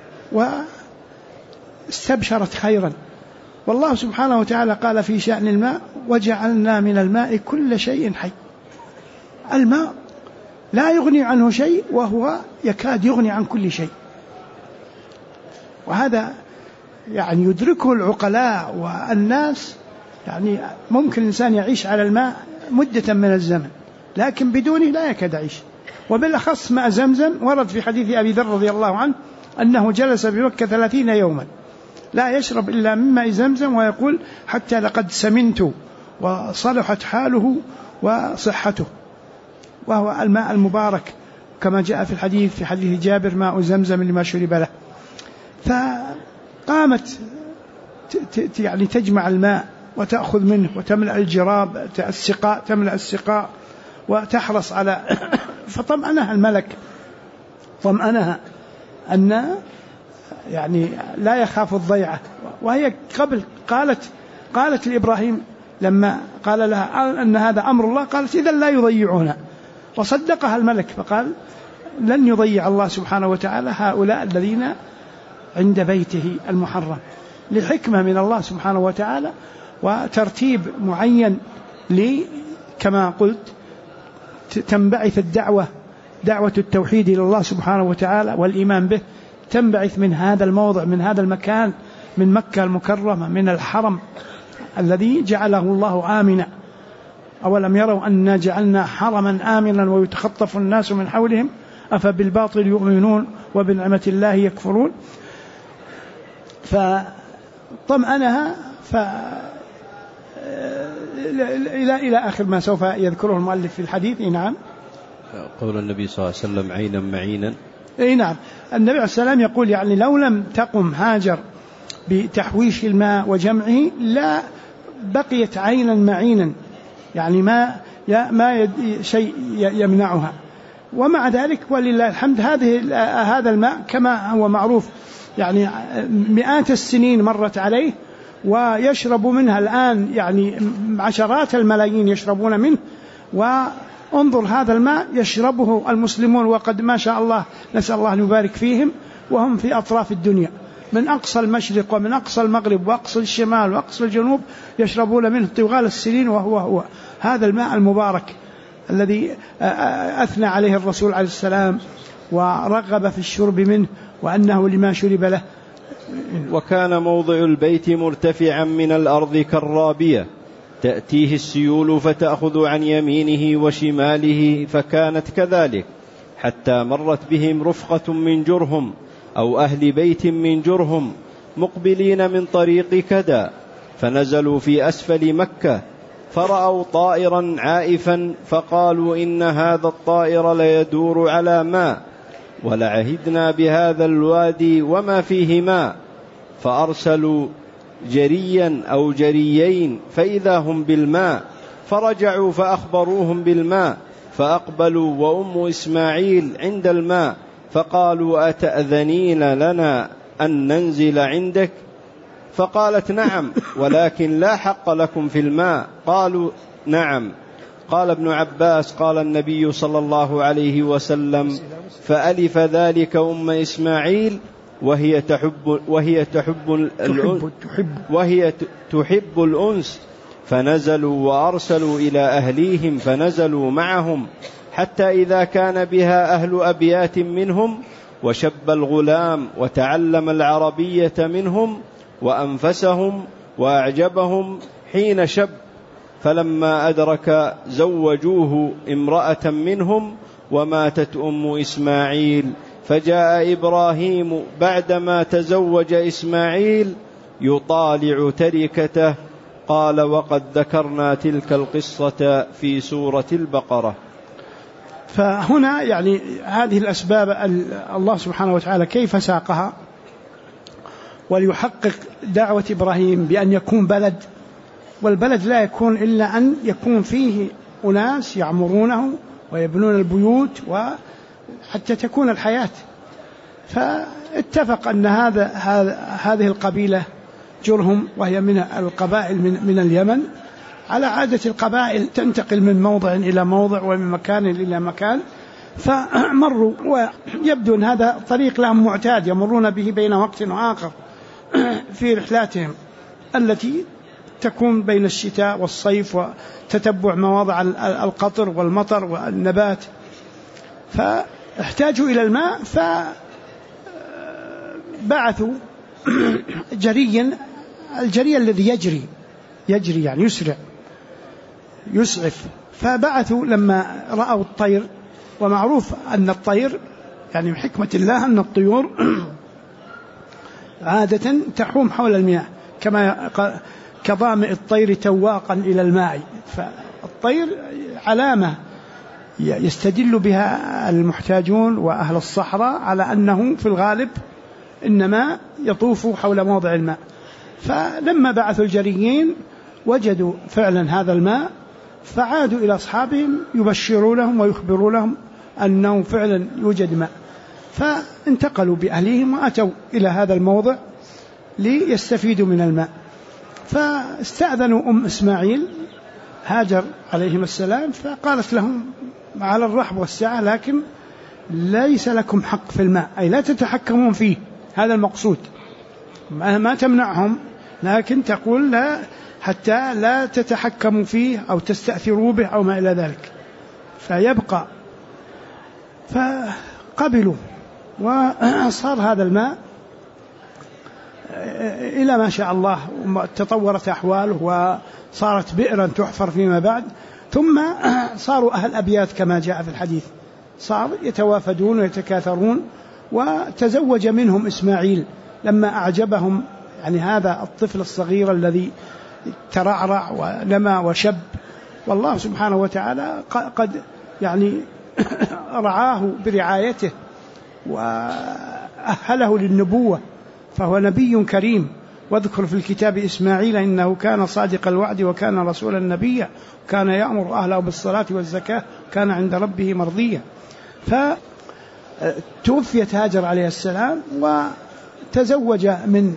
واستبشرت خيرا. والله سبحانه وتعالى قال في شأن الماء: وجعلنا من الماء كل شيء حي. الماء لا يغني عنه شيء، وهو يكاد يغني عن كل شيء. وهذا يعني يدركه العقلاء والناس. يعني ممكن الإنسان يعيش على الماء مدة من الزمن، لكن بدونه لا يكاد يعيش. وبالأخص ماء زمزم ورد في حديث أبي ذر رضي الله عنه أنه جلس بمكة 30 يوما لا يشرب إلا من ماء زمزم، ويقول حتى لقد سمنت وصلحت حاله وصحته، وهو الماء المبارك كما جاء في حديث جابر ماء زمزم لما شرب له. فقامت يعني تجمع الماء وتأخذ منه وتملأ الجراب تملأ السقاء وتحرص على فطمأنها الملك، طمأنها أن يعني لا يخاف الضيعة. وهي قبل قالت لإبراهيم لما قال لها أن هذا أمر الله، قالت إذن لا يضيعون، وصدقها الملك فقال لن يضيع الله سبحانه وتعالى هؤلاء الذين عند بيته المحرم، لحكمة من الله سبحانه وتعالى وترتيب معين كما قلت تنبعث دعوة التوحيد إلى الله سبحانه وتعالى والإيمان به، تنبعث من هذا الموضع، من هذا المكان، من مكة المكرمة، من الحرم الذي جعله الله آمنا. أولم يروا أننا جعلنا حرما آمنا ويتخطف الناس من حولهم أفبالباطل يؤمنون وبنعمة الله يكفرون. فطمأنها إلى آخر ما سوف يذكره المؤلف في الحديث. نعم. قول النبي صلى الله عليه وسلم عينا معينا. نعم. النبي عليه السلام يقول يعني لو لم تقم هاجر بتحويش الماء وجمعه لا بقيت عينا معينا، يعني ما شيء يمنعها. ومع ذلك ولله الحمد هذا الماء كما هو معروف يعني مئات السنين مرت عليه ويشرب منها الآن يعني عشرات الملايين يشربون منه. وانظر هذا الماء يشربه المسلمون وقد ما شاء الله نسأل الله أن يبارك فيهم، وهم في أطراف الدنيا من أقصى المشرق ومن أقصى المغرب وأقصى الشمال وأقصى الجنوب يشربون منه طوال السنين، وهو هذا الماء المبارك الذي أثنى عليه الرسول عليه السلام ورغب في الشرب منه وأنه لما شرب له. وكان موضع البيت مرتفعا من الأرض كالرابية، تأتيه السيول فتأخذ عن يمينه وشماله، فكانت كذلك حتى مرت بهم رفقة من جرهم أو أهل بيت من جرهم مقبلين من طريق كذا، فنزلوا في أسفل مكة فرأوا طائرا عائفا فقالوا إن هذا الطائر ليدور على ماء، ولعهدنا بهذا الوادي وما فيه ماء، فأرسلوا جريا أو جريين فإذا هم بالماء، فرجعوا فأخبروهم بالماء، فأقبلوا وأم إسماعيل عند الماء، فقالوا أتأذنين لنا أن ننزل عندك؟ فقالت نعم، ولكن لا حق لكم في الماء. قالوا نعم. قال ابن عباس قال النبي صلى الله عليه وسلم فألف ذلك أم إسماعيل وهي تحب الأنس، فنزلوا وأرسلوا إلى أهليهم فنزلوا معهم، حتى إذا كان بها أهل أبيات منهم وشب الغلام وتعلم العربية منهم وأنفسهم وأعجبهم حين شب، فلما أدرك زوجوه امرأة منهم وماتت أم إسماعيل، فجاء إبراهيم بعدما تزوج إسماعيل يطالع تركته، قال وقد ذكرنا تلك القصة في سورة البقرة. فهنا يعني هذه الأسباب الله سبحانه وتعالى كيف ساقها وليحقق دعوة إبراهيم بأن يكون بلد، والبلد لا يكون إلا أن يكون فيه أناس يعمرونه ويبنون البيوت وحتى تكون الحياة. فاتفق أن هذه القبيلة جرهم، وهي من القبائل من اليمن، على عادة القبائل تنتقل من موضع إلى موضع ومن مكان إلى مكان، فمروا ويبدو أن هذا طريق لهم معتاد يمرون به بين وقت وآخر في رحلاتهم التي تكون بين الشتاء والصيف وتتبع مواضع القطر والمطر والنبات. فاحتاجوا إلى الماء فبعثوا الجري الذي يجري يعني يسرع يسعف. فبعثوا لما رأوا الطير، ومعروف أن الطير يعني من حكمة الله أن الطيور عادة تحوم حول المياه كما كظامئ الطير تواقا إلى الماء. فالطير علامة يستدل بها المحتاجون وأهل الصحراء على أنه في الغالب إنما يطوف حول موضع الماء. فلما بعثوا الجريين وجدوا فعلا هذا الماء، فعادوا إلى أصحابهم يبشروا لهم ويخبروا لهم أنه فعلا يوجد ماء. فانتقلوا بأهلهم وأتوا إلى هذا الموضع ليستفيدوا من الماء. فاستأذنوا أم إسماعيل هاجر عليهم السلام، فقالت لهم على الرحب والسعة، لكن ليس لكم حق في الماء، أي لا تتحكمون فيه، هذا المقصود، ما تمنعهم، لكن تقول لا حتى لا تتحكموا فيه أو تستأثروا به أو ما إلى ذلك فيبقى. فقبلوا وصار هذا الماء إلى ما شاء الله، تطورت أحواله وصارت بئرا تحفر فيما بعد. ثم صاروا أهل أبيات كما جاء في الحديث، صار يتوافدون ويتكاثرون. وتزوج منهم إسماعيل لما أعجبهم يعني هذا الطفل الصغير الذي ترعرع ونما وشب، والله سبحانه وتعالى قد يعني رعاه برعايته وأهله للنبوة، فهو نبي كريم. واذكر في الكتاب إسماعيل إنه كان صادق الوعد وكان رسولا نبيا، كان يأمر أهله بالصلاة والزكاة، كان عند ربه مرضيا. فتوفيت هاجر عليه السلام وتزوج من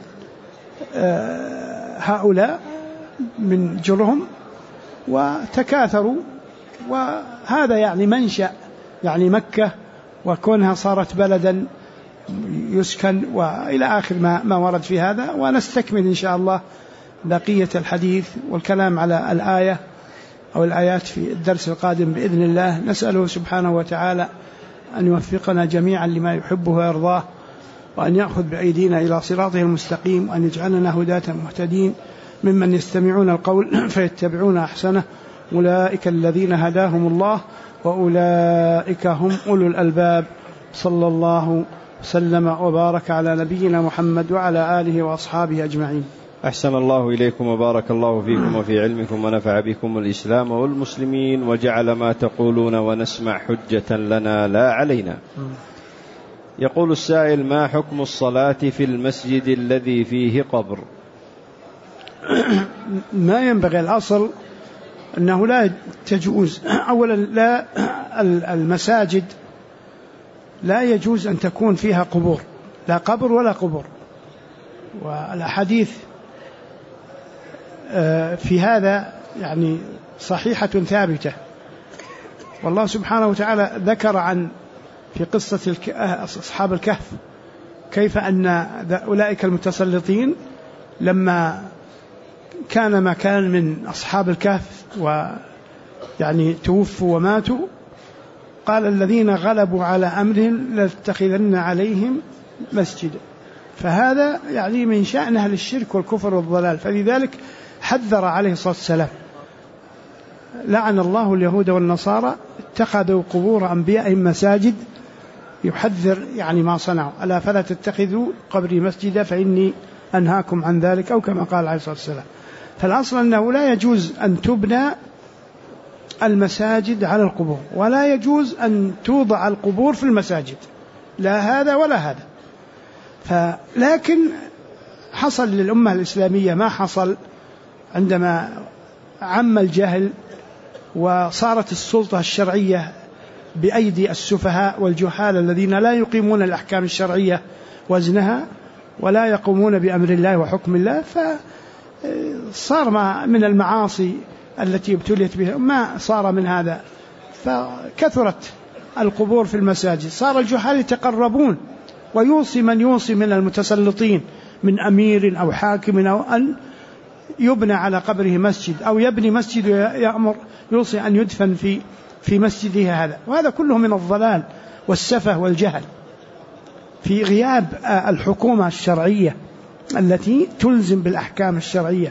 هؤلاء من جرهم وتكاثروا. وهذا يعني منشأ يعني مكة، وكونها صارت بلدا يسكن وإلى آخر ما ورد في هذا. ونستكمل إن شاء الله بقية الحديث والكلام على الآية أو الآيات في الدرس القادم بإذن الله. نسأله سبحانه وتعالى أن يوفقنا جميعا لما يحبه ويرضاه، وأن يأخذ بأيدينا إلى صراطه المستقيم، وأن يجعلنا هداة مهتدين ممن يستمعون القول فيتبعون أحسنه. أولئك الذين هداهم الله وأولئك هم أولو الألباب. صلى الله وسلم وبارك على نبينا محمد وعلى آله وأصحابه أجمعين. أحسن الله إليكم وبارك الله فيكم وفي علمكم ونفع بكم الإسلام والمسلمين، وجعل ما تقولون ونسمع حجة لنا لا علينا. يقول السائل: ما حكم الصلاة في المسجد الذي فيه قبر؟ ما ينبغي، الأصل أنه لا تجوز. أولا لا المساجد لا يجوز أن تكون فيها قبور، لا قبر ولا قبور. والأحاديث في هذا يعني صحيحة ثابتة. والله سبحانه وتعالى ذكر عن في قصة أصحاب الكهف كيف أن أولئك المتسلطين لما كان مكان من أصحاب الكهف ويعني توفوا وماتوا، قال الذين غلبوا على أمرهم لنتخذن عليهم مسجدا. فهذا يعني من شأن أهل الشرك والكفر والضلال. فلذلك حذر عليه الصلاة والسلام: لعن الله اليهود والنصارى اتخذوا قبور أنبيائهم مساجد. يحذر يعني ما صنعوا: ألا فلا تتخذوا قبري مسجدا فإني أنهاكم عن ذلك، أو كما قال عليه الصلاة والسلام. فالأصل أنه لا يجوز أن تبنى المساجد على القبور، ولا يجوز أن توضع القبور في المساجد، لا هذا ولا هذا. لكن حصل للأمة الإسلامية ما حصل عندما عم الجهل وصارت السلطة الشرعية بأيدي السفهاء والجهال الذين لا يقيمون الأحكام الشرعية وزنها ولا يقومون بأمر الله وحكم الله. فصار ما من المعاصي التي ابتليت بها ما صار من هذا، فكثرت القبور في المساجد. صار الجهال يتقربون ويوصي من يوصي من المتسلطين من أمير أو حاكم أو أن يبنى على قبره مسجد، أو يبني مسجد ويأمر يوصي أن يدفن في مسجده هذا. وهذا كله من الضلال والسفه والجهل في غياب الحكومة الشرعية التي تلزم بالأحكام الشرعية.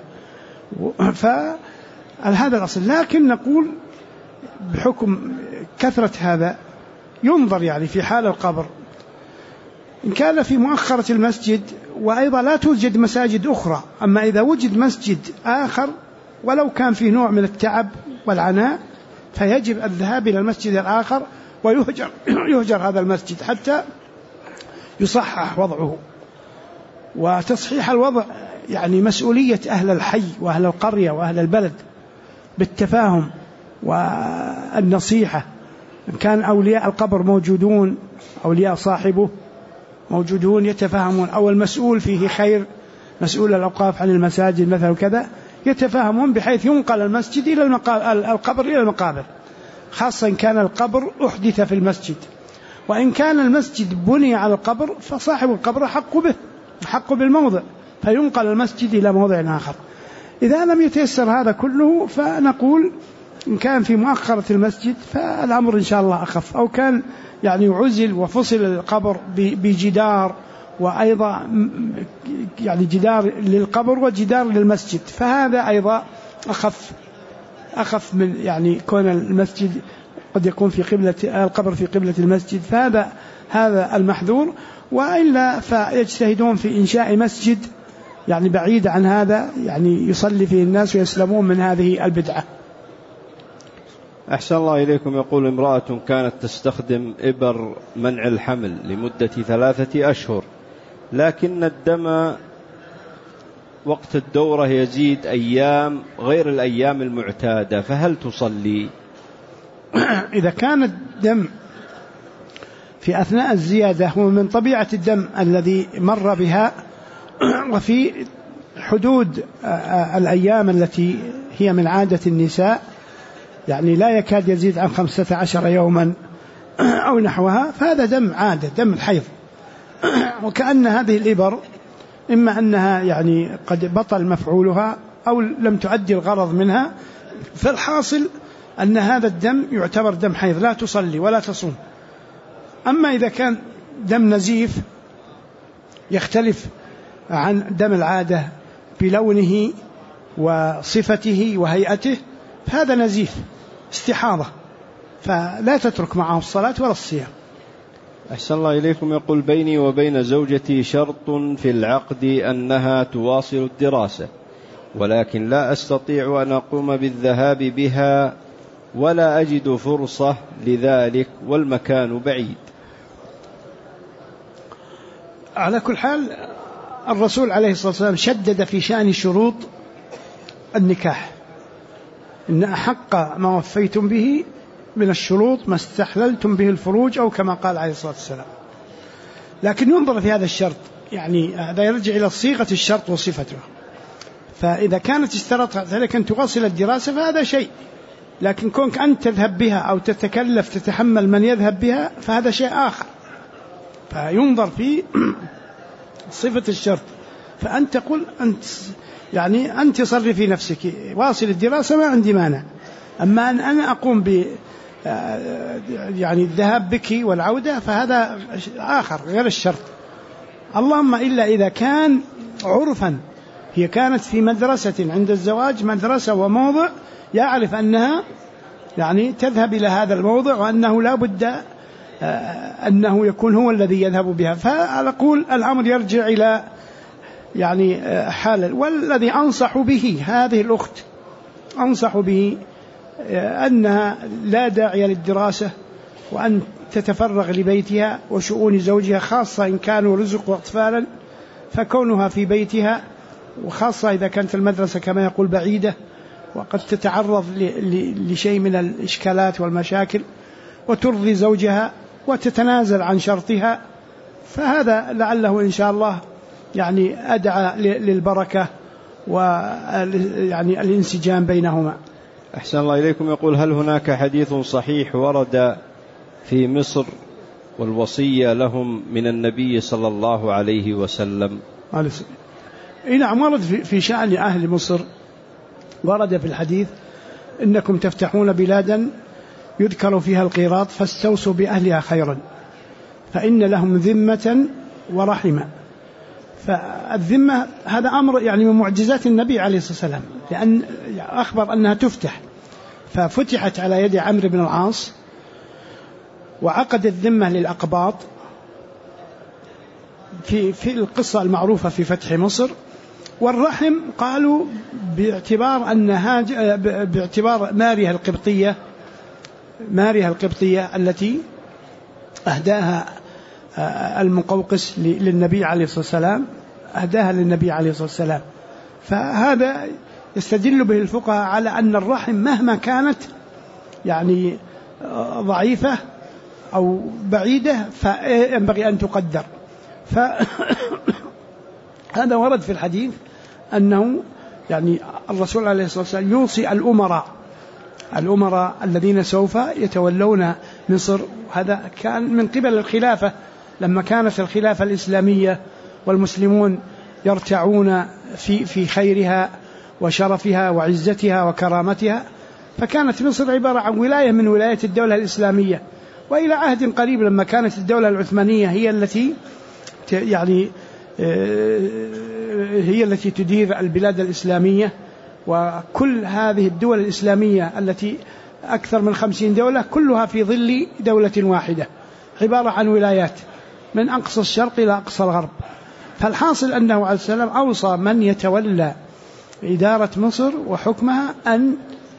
فهذا الأصل. لكن نقول بحكم كثرة هذا ينظر يعني في حال القبر إن كان في مؤخرة المسجد، وأيضا لا توجد مساجد أخرى. أما إذا وجد مسجد آخر ولو كان فيه نوع من التعب والعناء فيجب الذهاب إلى المسجد الآخر ويهجر هذا المسجد حتى يصحح وضعه. وتصحيح الوضع يعني مسؤولية أهل الحي وأهل القرية وأهل البلد بالتفاهم والنصيحة. إن كان أولياء القبر موجودون، أولياء صاحبه موجودون يتفاهمون، أو المسؤول فيه خير، مسؤول الأوقاف عن المساجد مثلا وكذا، يتفاهمون بحيث ينقل المسجد إلى القبر إلى المقابر، خاصة إن كان القبر أحدث في المسجد. وإن كان المسجد بني على القبر فصاحب القبر حق بالموضع، فينقل المسجد إلى موضع آخر. إذا لم يتيسر هذا كله فنقول إن كان في مؤخرة المسجد فالأمر إن شاء الله أخف، أو كان يعني عزل وفصل القبر بجدار، وأيضا يعني جدار للقبر وجدار للمسجد، فهذا أيضا أخف من يعني كون المسجد قد يكون في قبلة القبر في قبلة المسجد، هذا المحذور. وإلا فيجتهدون في إنشاء مسجد يعني بعيد عن هذا، يعني يصلي فيه الناس ويسلمون من هذه البدعة. أحسن الله إليكم. يقول امرأة كانت تستخدم إبر منع الحمل لمدة 3 أشهر، لكن الدم وقت الدورة يزيد أيام غير الأيام المعتادة، فهل تصلي؟ إذا كان الدم في أثناء الزيادة هو من طبيعة الدم الذي مر بها، وفي حدود الأيام التي هي من عادة النساء، يعني لا يكاد يزيد عن 15 يوما أو نحوها، فهذا دم عادة، دم الحيض. وكأن هذه الإبر إما أنها يعني قد بطل مفعولها أو لم تؤدي الغرض منها، فالحاصل أن هذا الدم يعتبر دم حيض، لا تصلي ولا تصوم. أما إذا كان دم نزيف يختلف عن دم العادة بلونه وصفته وهيئته، فهذا نزيف استحاضة، فلا تترك معه الصلاة ولا الصيام. أحسن الله إليكم. يقول بيني وبين زوجتي شرط في العقد أنها تواصل الدراسة، ولكن لا أستطيع أن أقوم بالذهاب بها ولا أجد فرصة لذلك والمكان بعيد. على كل حال الرسول عليه الصلاة والسلام شدد في شأن شروط النكاح، إن أحق ما وفيتم به من الشروط ما استحللتم به الفروج، أو كما قال عليه الصلاة والسلام. لكن ينظر في هذا الشرط، يعني هذا يرجع إلى صيغة الشرط وصفته. فإذا كانت اشترطت عليك أن تواصل الدراسة فهذا شيء، لكن كونك أنت تذهب بها أو تتكلف تتحمل من يذهب بها فهذا شيء آخر. فينظر في صفة الشرط، فأنت تقول أنت صرفي نفسك واصل الدراسة ما عندي مانع، أما أن أنا أقوم يعني الذهاب بك والعودة فهذا آخر غير الشرط. اللهم إلا إذا كان عرفا هي كانت في مدرسة عند الزواج، مدرسة وموضع يعرف أنها يعني تذهب إلى هذا الموضع وأنه لا بد أنه يكون هو الذي يذهب بها، فأقول الأمر يرجع إلى يعني حال. والذي أنصح به هذه الأخت أنصح به أنها لا داعي للدراسة، وأن تتفرغ لبيتها وشؤون زوجها، خاصة إن كانوا رزق أطفالا، فكونها في بيتها، وخاصة إذا كانت المدرسة كما يقول بعيدة وقد تتعرض لشيء من الإشكالات والمشاكل، وترضي زوجها وتتنازل عن شرطها، فهذا لعله إن شاء الله يعني أدعى للبركة ويعني الانسجام بينهما. أحسن الله إليكم. يقول هل هناك حديث صحيح ورد في مصر والوصية لهم من النبي صلى الله عليه وسلم؟ نعم، ورد في شأن أهل مصر، ورد في الحديث إنكم تفتحون بلادا يذكر فيها القيراط فاستوصوا بأهلها خيرا فإن لهم ذمة ورحمة. فالذمة هذا أمر يعني من معجزات النبي عليه الصلاة والسلام، لأن أخبر أنها تفتح، ففتحت على يد عمرو بن العاص، وعقد الذمة للأقباط في القصة المعروفة في فتح مصر. والرحم قالوا باعتبار ماريها القبطية التي أهداها المقوقس للنبي عليه الصلاة والسلام، أهداها للنبي عليه الصلاة والسلام. فهذا يستدل به الفقهاء على أن الرحم مهما كانت يعني ضعيفة أو بعيدة فينبغي أن تقدر. فهذا ورد في الحديث أنه يعني الرسول عليه الصلاة والسلام يوصي الأمراء الذين سوف يتولون مصر. هذا كان من قبل الخلافة، لما كانت الخلافة الإسلامية والمسلمون يرتعون في خيرها وشرفها وعزتها وكرامتها، فكانت مصر عبارة عن ولاية من ولايات الدولة الإسلامية. وإلى عهد قريب لما كانت الدولة العثمانية هي التي تدير البلاد الإسلامية، وكل هذه الدول الإسلامية التي أكثر من 50 دولة كلها في ظل دولة واحدة، عبارة عن ولايات من أقصى الشرق إلى أقصى الغرب. فالحاصل أنه عليه السلام أوصى من يتولى إدارة مصر وحكمها أن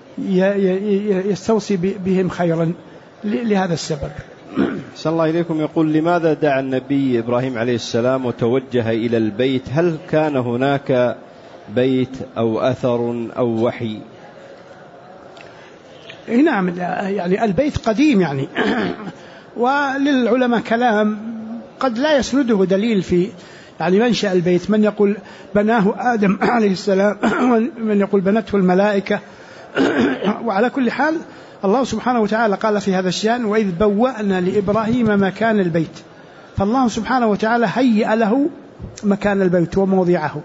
يستوصي بهم خيرا لهذا السبب. صلى الله إليكم. يقول: لماذا دعا النبي إبراهيم عليه السلام وتوجه إلى البيت؟ هل كان هناك بيت أو أثر أو وحي؟ نعم، يعني البيت قديم يعني وللعلماء كلام قد لا يسنده دليل في يعني منشأ البيت. من يقول بناه آدم عليه السلام، ومن يقول بنته الملائكة. وعلى كل حال الله سبحانه وتعالى قال في هذا الشأن: وإذ بوأنا لإبراهيم مكان البيت. فالله سبحانه وتعالى هيأ له مكان البيت وموضعه،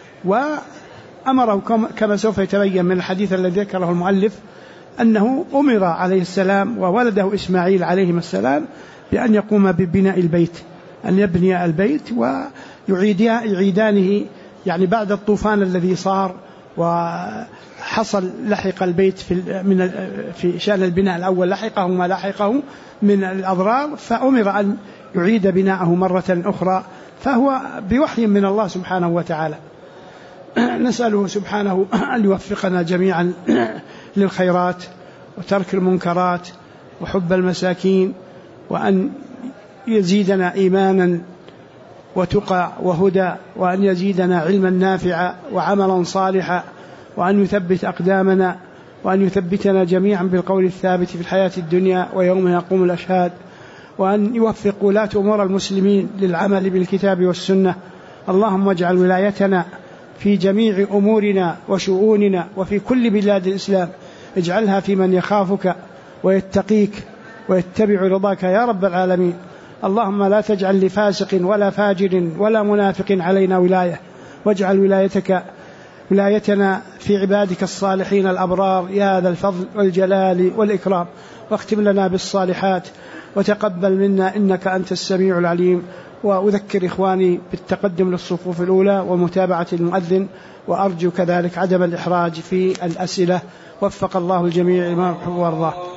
وأمره كما سوف يتبين من الحديث الذي ذكره المؤلف أنه أمر عليه السلام وولده إسماعيل عليهما السلام بأن يقوم ببناء البيت، أن يبني البيت ويعيدانه يعني بعد الطوفان الذي صار وحصل لحق البيت في شأن البناء الأول، لحقه ما لحقه من الأضرار، فأمر أن يعيد بناءه مرة أخرى، فهو بوحي من الله سبحانه وتعالى. نسأله سبحانه أن يوفقنا جميعا للخيرات وترك المنكرات وحب المساكين، وأن يزيدنا إيمانا وتقى وهدى، وأن يزيدنا علما نافعا وعملا صالحا، وأن يثبت أقدامنا، وأن يثبتنا جميعا بالقول الثابت في الحياة الدنيا ويوم يقوم الأشهاد، وأن يوفق ولاة أمور المسلمين للعمل بالكتاب والسنة. اللهم اجعل ولايتنا في جميع أمورنا وشؤوننا وفي كل بلاد الإسلام، اجعلها في من يخافك ويتقيك ويتبع رضاك يا رب العالمين. اللهم لا تجعل لفاسق ولا فاجر ولا منافق علينا ولاية، واجعل ولايتنا في عبادك الصالحين الأبرار يا ذا الفضل والجلال والإكرام. واختم لنا بالصالحات وتقبل منا إنك أنت السميع العليم. وأذكر إخواني بالتقدم للصفوف الأولى ومتابعة المؤذن، وأرجو كذلك عدم الإحراج في الأسئلة. وفق الله الجميع لما يحب ويرضاه.